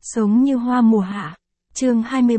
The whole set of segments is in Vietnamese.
Sống như hoa mùa hạ. Chương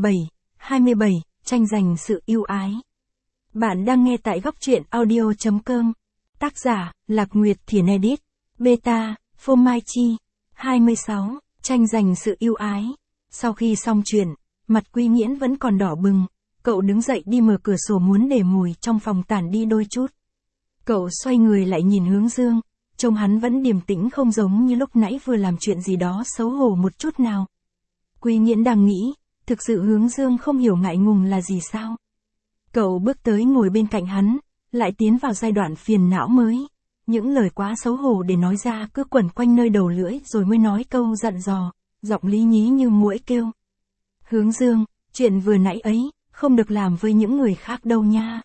27, tranh giành sự yêu ái. Bạn đang nghe tại góc truyện audio.com. Tác giả, Lạc Nguyệt Thiền Edit. Beta, Phô Mai Chi. 26, tranh giành sự yêu ái. Sau khi xong chuyện, mặt Quy Nghiễn vẫn còn đỏ bừng. Cậu đứng dậy đi mở cửa sổ muốn để mùi trong phòng tản đi đôi chút. Cậu xoay người lại nhìn Hướng Dương. Trông hắn vẫn điềm tĩnh không giống như lúc nãy vừa làm chuyện gì đó xấu hổ một chút nào. Quy Nghiễn đang nghĩ, thực sự Hướng Dương không hiểu ngại ngùng là gì sao? Cậu bước tới ngồi bên cạnh hắn, lại tiến vào giai đoạn phiền não mới. Những lời quá xấu hổ để nói ra cứ quẩn quanh nơi đầu lưỡi rồi mới nói câu dặn dò, giọng lý nhí như muỗi kêu. Hướng Dương, chuyện vừa nãy ấy, không được làm với những người khác đâu nha.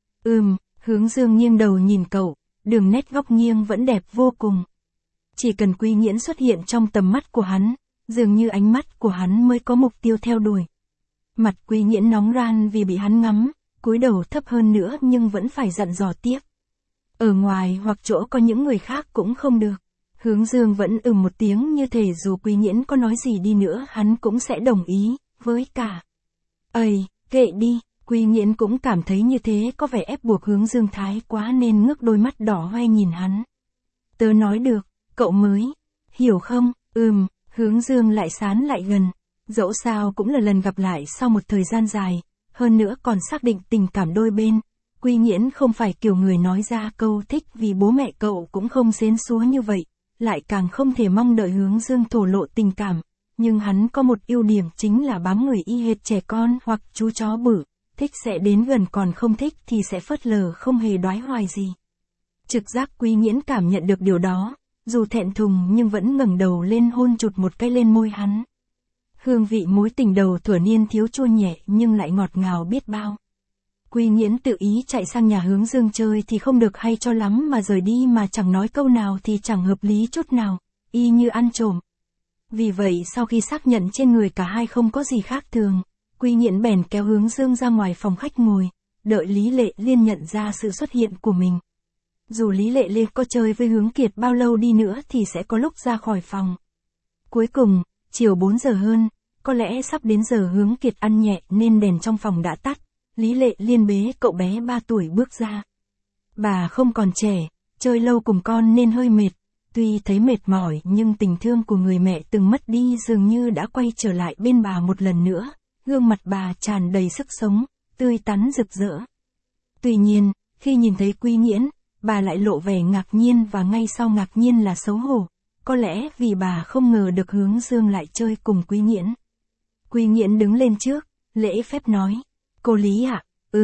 Hướng Dương nghiêng đầu nhìn cậu, đường nét góc nghiêng vẫn đẹp vô cùng. Chỉ cần Quy Nghiễn xuất hiện trong tầm mắt của hắn, dường như ánh mắt của hắn mới có mục tiêu theo đuổi. Mặt Quy Nghiễn nóng ran vì bị hắn ngắm, cúi đầu thấp hơn nữa nhưng vẫn phải dặn dò tiếp. Ở ngoài hoặc chỗ có những người khác cũng không được. Hướng Dương vẫn một tiếng như thể dù Quy Nghiễn có nói gì đi nữa hắn cũng sẽ đồng ý, với cả. Kệ đi, Quy Nghiễn cũng cảm thấy như thế có vẻ ép buộc Hướng Dương thái quá nên ngước đôi mắt đỏ hoe nhìn hắn. Tớ nói được, cậu mới, hiểu không? Hướng Dương lại sán lại gần. Dẫu sao cũng là lần gặp lại sau một thời gian dài, hơn nữa còn xác định tình cảm đôi bên. Quy Nghiễn không phải kiểu người nói ra câu thích vì bố mẹ cậu cũng không xến xúa như vậy, lại càng không thể mong đợi Hướng Dương thổ lộ tình cảm. Nhưng hắn có một ưu điểm chính là bám người y hệt trẻ con hoặc chú chó bự, thích sẽ đến gần còn không thích thì sẽ phớt lờ không hề đoái hoài gì. Trực giác Quy Nghiễn cảm nhận được điều đó, dù thẹn thùng nhưng vẫn ngẩng đầu lên hôn chụt một cái lên môi hắn. Hương vị mối tình đầu thuở niên thiếu chua nhẹ nhưng lại ngọt ngào biết bao. Quy Nghiễn tự ý chạy sang nhà Hướng Dương chơi thì không được hay cho lắm mà rời đi mà chẳng nói câu nào thì chẳng hợp lý chút nào, y như ăn trộm. Vì vậy sau khi xác nhận trên người cả hai không có gì khác thường, Quy Nghiễn bèn kéo Hướng Dương ra ngoài phòng khách ngồi, đợi Lý Lệ Liên nhận ra sự xuất hiện của mình. Dù Lý Lệ Liên có chơi với Hướng Kiệt bao lâu đi nữa thì sẽ có lúc ra khỏi phòng. Cuối cùng, chiều 4 giờ hơn, có lẽ sắp đến giờ Hướng Kiệt ăn nhẹ nên đèn trong phòng đã tắt, Lý Lệ Liên bế cậu bé 3 tuổi bước ra. Bà không còn trẻ, chơi lâu cùng con nên hơi mệt, tuy thấy mệt mỏi nhưng tình thương của người mẹ từng mất đi dường như đã quay trở lại bên bà một lần nữa, gương mặt bà tràn đầy sức sống, tươi tắn rực rỡ. Tuy nhiên, khi nhìn thấy Quy Nghiễn, bà lại lộ vẻ ngạc nhiên và ngay sau ngạc nhiên là xấu hổ, có lẽ vì bà không ngờ được Hướng Dương lại chơi cùng Quy Nghiễn. Quy Nghiễn đứng lên trước, lễ phép nói, cô Lý ạ,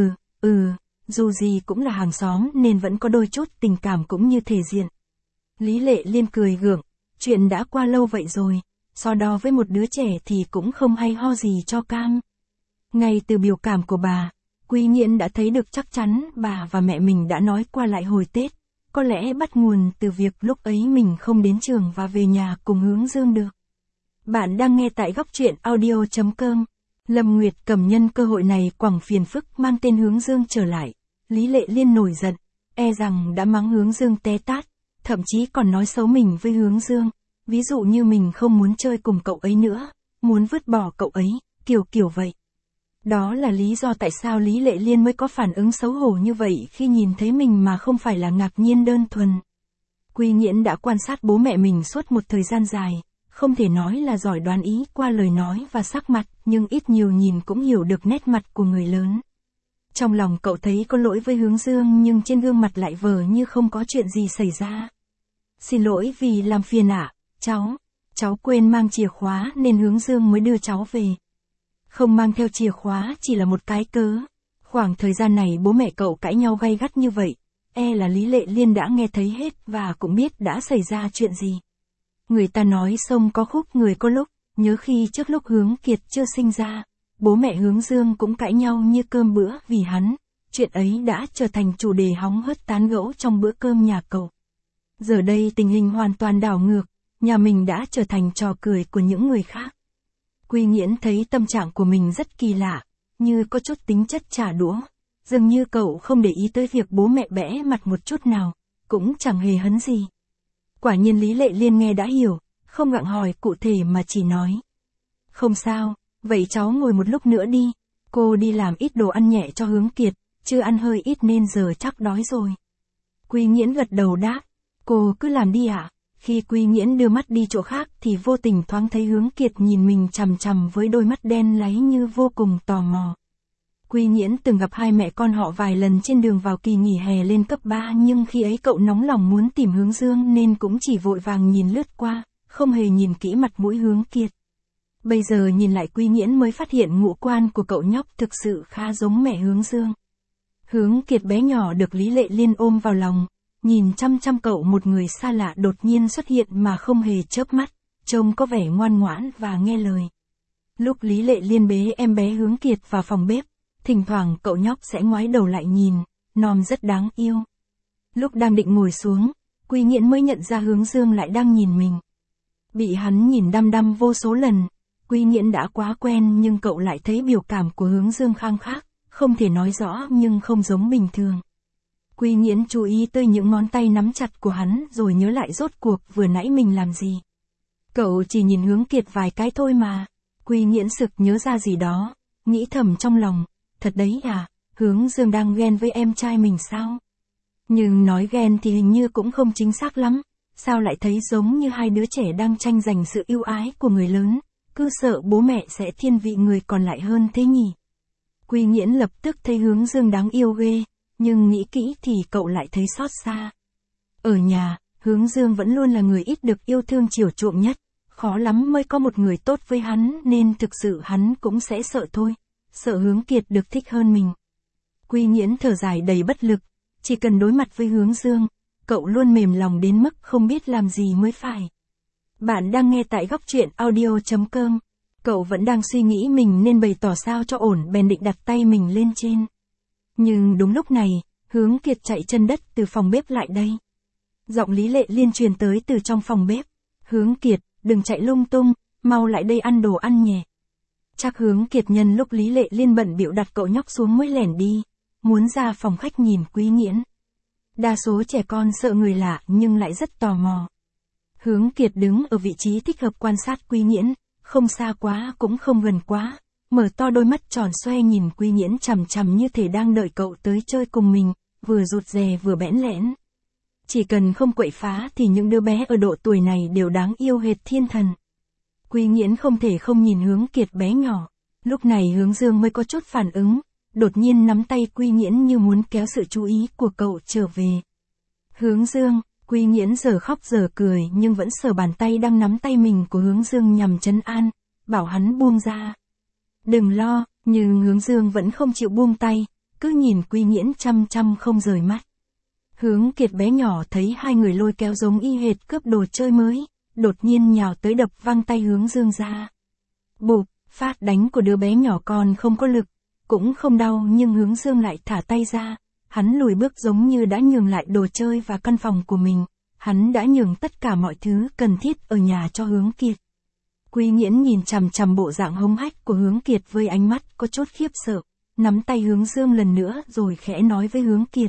dù gì cũng là hàng xóm nên vẫn có đôi chút tình cảm cũng như thể diện. Lý Lệ Liên cười gượng, chuyện đã qua lâu vậy rồi, so đo với một đứa trẻ thì cũng không hay ho gì cho cam. Ngay từ biểu cảm của bà, Quy Nghiễn đã thấy được chắc chắn bà và mẹ mình đã nói qua lại hồi Tết, có lẽ bắt nguồn từ việc lúc ấy mình không đến trường và về nhà cùng Hướng Dương được. Bạn đang nghe tại góc truyện audio.com. Lâm Nguyệt cầm nhân cơ hội này quẳng phiền phức mang tên Hướng Dương trở lại. Lý Lệ Liên nổi giận, rằng đã mắng Hướng Dương té tát, thậm chí còn nói xấu mình với Hướng Dương. Ví dụ như mình không muốn chơi cùng cậu ấy nữa, muốn vứt bỏ cậu ấy, kiểu vậy. Đó là lý do tại sao Lý Lệ Liên mới có phản ứng xấu hổ như vậy khi nhìn thấy mình mà không phải là ngạc nhiên đơn thuần. Quy Nghiễn đã quan sát bố mẹ mình suốt một thời gian dài, không thể nói là giỏi đoán ý qua lời nói và sắc mặt, nhưng ít nhiều nhìn cũng hiểu được nét mặt của người lớn. Trong lòng cậu thấy có lỗi với Hướng Dương nhưng trên gương mặt lại vờ như không có chuyện gì xảy ra. Xin lỗi vì làm phiền ạ, cháu quên mang chìa khóa nên Hướng Dương mới đưa cháu về. Không mang theo chìa khóa chỉ là một cái cớ. Khoảng thời gian này bố mẹ cậu cãi nhau gay gắt như vậy, là Lý Lệ Liên đã nghe thấy hết và cũng biết đã xảy ra chuyện gì. Người ta nói sông có khúc người có lúc, nhớ khi trước lúc Hướng Kiệt chưa sinh ra, bố mẹ Hướng Dương cũng cãi nhau như cơm bữa vì hắn, chuyện ấy đã trở thành chủ đề hóng hớt tán gẫu trong bữa cơm nhà cậu. Giờ đây tình hình hoàn toàn đảo ngược, nhà mình đã trở thành trò cười của những người khác. Quy Nghiễn thấy tâm trạng của mình rất kỳ lạ, như có chút tính chất trả đũa, dường như cậu không để ý tới việc bố mẹ bẽ mặt một chút nào, cũng chẳng hề hấn gì. Quả nhiên Lý Lệ Liên nghe đã hiểu, không gặng hỏi cụ thể mà chỉ nói. Không sao, vậy cháu ngồi một lúc nữa đi. Cô đi làm ít đồ ăn nhẹ cho Hướng Kiệt, chưa ăn hơi ít nên giờ chắc đói rồi. Quy Nghiễn gật đầu đáp. Cô cứ làm đi ạ. Khi Quy Nghiễn đưa mắt đi chỗ khác thì vô tình thoáng thấy Hướng Kiệt nhìn mình chằm chằm với đôi mắt đen láy như vô cùng tò mò. Quy Nghiễn từng gặp hai mẹ con họ vài lần trên đường vào kỳ nghỉ hè lên cấp 3 nhưng khi ấy cậu nóng lòng muốn tìm Hướng Dương nên cũng chỉ vội vàng nhìn lướt qua, không hề nhìn kỹ mặt mũi Hướng Kiệt. Bây giờ nhìn lại Quy Nghiễn mới phát hiện ngũ quan của cậu nhóc thực sự khá giống mẹ Hướng Dương. Hướng Kiệt bé nhỏ được Lý Lệ Liên ôm vào lòng, nhìn chăm chăm cậu, một người xa lạ đột nhiên xuất hiện mà không hề chớp mắt, trông có vẻ ngoan ngoãn và nghe lời. Lúc Lý Lệ Liên bế em bé Hướng Kiệt vào phòng bếp, thỉnh thoảng cậu nhóc sẽ ngoái đầu lại nhìn, nom rất đáng yêu. Lúc đang định ngồi xuống, Quy Nghiễn mới nhận ra Hướng Dương lại đang nhìn mình. Bị hắn nhìn đăm đăm vô số lần, Quy Nghiễn đã quá quen nhưng cậu lại thấy biểu cảm của Hướng Dương khang khác, không thể nói rõ nhưng không giống bình thường. Quy Nghiễn chú ý tới những ngón tay nắm chặt của hắn rồi nhớ lại rốt cuộc vừa nãy mình làm gì. Cậu chỉ nhìn Hướng Kiệt vài cái thôi mà. Quy Nghiễn sực nhớ ra gì đó, nghĩ thầm trong lòng, thật đấy à, Hướng Dương đang ghen với em trai mình sao? Nhưng nói ghen thì hình như cũng không chính xác lắm, sao lại thấy giống như hai đứa trẻ đang tranh giành sự ưu ái của người lớn, cứ sợ bố mẹ sẽ thiên vị người còn lại hơn thế nhỉ? Quy Nghiễn lập tức thấy Hướng Dương đáng yêu ghê, nhưng nghĩ kỹ thì cậu lại thấy xót xa. Ở nhà, Hướng Dương vẫn luôn là người ít được yêu thương chiều chuộng nhất, khó lắm mới có một người tốt với hắn nên thực sự hắn cũng sẽ sợ thôi, sợ Hướng Kiệt được thích hơn mình. Quy Nghiễn thở dài đầy bất lực, chỉ cần đối mặt với Hướng Dương, cậu luôn mềm lòng đến mức không biết làm gì mới phải. Bạn đang nghe tại Góc Truyện Audio.com. Cậu vẫn đang suy nghĩ mình nên bày tỏ sao cho ổn bèn định đặt tay mình lên trên. Nhưng đúng lúc này, Hướng Kiệt chạy chân đất từ phòng bếp lại đây. Giọng Lý Lệ Liên truyền tới từ trong phòng bếp. Hướng Kiệt, đừng chạy lung tung, mau lại đây ăn đồ ăn nhé. Chắc Hướng Kiệt nhân lúc Lý Lệ Liên bận bịu đặt cậu nhóc xuống mới lẻn đi, muốn ra phòng khách nhìn Quy Nghiễn. Đa số trẻ con sợ người lạ nhưng lại rất tò mò. Hướng Kiệt đứng ở vị trí thích hợp quan sát Quy Nghiễn, không xa quá cũng không gần quá, mở to đôi mắt tròn xoe nhìn Quy Nghiễn chằm chằm như thể đang đợi cậu tới chơi cùng mình, vừa rụt rè vừa bẽn lẽn. Chỉ cần không quậy phá thì những đứa bé ở độ tuổi này đều đáng yêu hệt thiên thần. Quy Nghiễn không thể không nhìn Hướng Kiệt bé nhỏ. Lúc này Hướng Dương mới có chút phản ứng, đột nhiên nắm tay Quy Nghiễn như muốn kéo sự chú ý của cậu trở về. Hướng Dương, Quy Nghiễn giờ khóc giờ cười nhưng vẫn sờ bàn tay đang nắm tay mình của Hướng Dương nhằm trấn an, bảo hắn buông ra. Đừng lo, nhưng Hướng Dương vẫn không chịu buông tay, cứ nhìn Quy Nghiễn chăm chăm không rời mắt. Hướng Kiệt bé nhỏ thấy hai người lôi kéo giống y hệt cướp đồ chơi mới, đột nhiên nhào tới đập văng tay Hướng Dương ra. Bụp, phát đánh của đứa bé nhỏ còn không có lực, cũng không đau nhưng Hướng Dương lại thả tay ra. Hắn lùi bước giống như đã nhường lại đồ chơi và căn phòng của mình, hắn đã nhường tất cả mọi thứ cần thiết ở nhà cho Hướng Kiệt. Quy Nghiễn nhìn chằm chằm bộ dạng hống hách của Hướng Kiệt với ánh mắt có chút khiếp sợ, nắm tay Hướng Dương lần nữa rồi khẽ nói với Hướng Kiệt.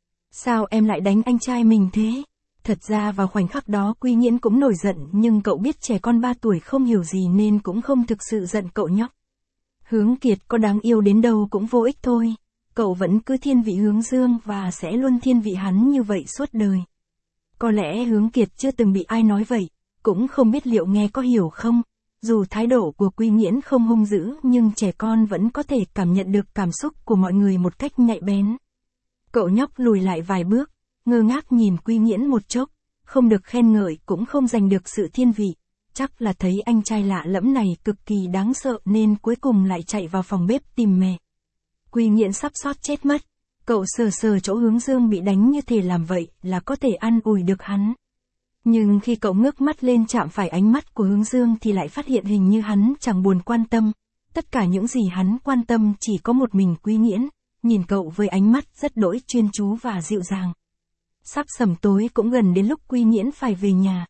Sao em lại đánh anh trai mình thế? Thật ra vào khoảnh khắc đó Quy Nghiễn cũng nổi giận nhưng cậu biết trẻ con 3 tuổi không hiểu gì nên cũng không thực sự giận cậu nhóc. Hướng Kiệt có đáng yêu đến đâu cũng vô ích thôi. Cậu vẫn cứ thiên vị Hướng Dương và sẽ luôn thiên vị hắn như vậy suốt đời. Có lẽ Hướng Kiệt chưa từng bị ai nói vậy, cũng không biết liệu nghe có hiểu không. Dù thái độ của Quy Nghiễn không hung dữ nhưng trẻ con vẫn có thể cảm nhận được cảm xúc của mọi người một cách nhạy bén. Cậu nhóc lùi lại vài bước, ngơ ngác nhìn Quy Nghiễn một chốc, không được khen ngợi cũng không giành được sự thiên vị. Chắc là thấy anh trai lạ lẫm này cực kỳ đáng sợ nên cuối cùng lại chạy vào phòng bếp tìm mẹ. Quy Nghiễn sắp sót chết mất, cậu sờ sờ chỗ Hướng Dương bị đánh như thể làm vậy là có thể an ủi được hắn. Nhưng khi cậu ngước mắt lên chạm phải ánh mắt của Hướng Dương thì lại phát hiện hình như hắn chẳng buồn quan tâm, tất cả những gì hắn quan tâm chỉ có một mình Quy Nghiễn, nhìn cậu với ánh mắt rất đỗi chuyên chú và dịu dàng. Sắp sẩm tối cũng gần đến lúc Quy Nghiễn phải về nhà.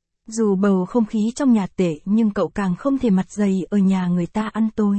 Dù bầu không khí trong nhà tệ nhưng cậu càng không thể mặt dày ở nhà người ta ăn tối.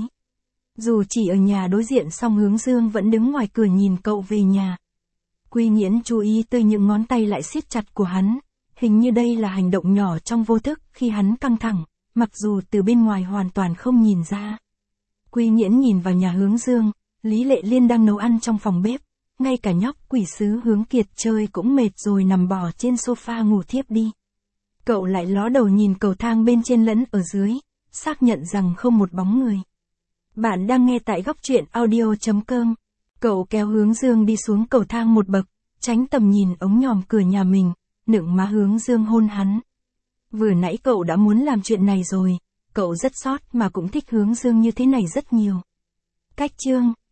Dù chỉ ở nhà đối diện song Hướng Dương vẫn đứng ngoài cửa nhìn cậu về nhà. Quy Nghiễn chú ý tới những ngón tay lại siết chặt của hắn, hình như đây là hành động nhỏ trong vô thức khi hắn căng thẳng, mặc dù từ bên ngoài hoàn toàn không nhìn ra. Quy Nghiễn nhìn vào nhà Hướng Dương, Lý Lệ Liên đang nấu ăn trong phòng bếp, ngay cả nhóc quỷ sứ Hướng Kiệt chơi cũng mệt rồi nằm bò trên sofa ngủ thiếp đi. Cậu lại ló đầu nhìn cầu thang bên trên lẫn ở dưới, xác nhận rằng không một bóng người. Bạn đang nghe tại góc truyện audio.com. Cậu kéo Hướng Dương đi xuống cầu thang một bậc, tránh tầm nhìn ống nhòm cửa nhà mình, nựng má Hướng Dương hôn hắn. Vừa nãy cậu đã muốn làm chuyện này rồi, cậu rất sót mà cũng thích Hướng Dương như thế này rất nhiều. Cách chương